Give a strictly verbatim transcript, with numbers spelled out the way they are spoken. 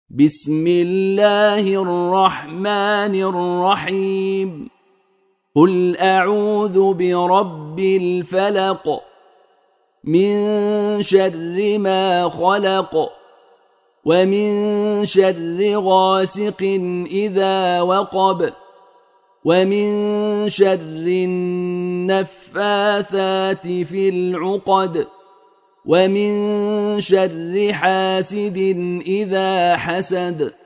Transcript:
بسم الله الرحمن الرحيم قل أعوذ برب الفلق من شر ما خلق ومن شر غاسق إذا وقب ومن شر النفاثات في العقد ومن شر حاسد إذا حسد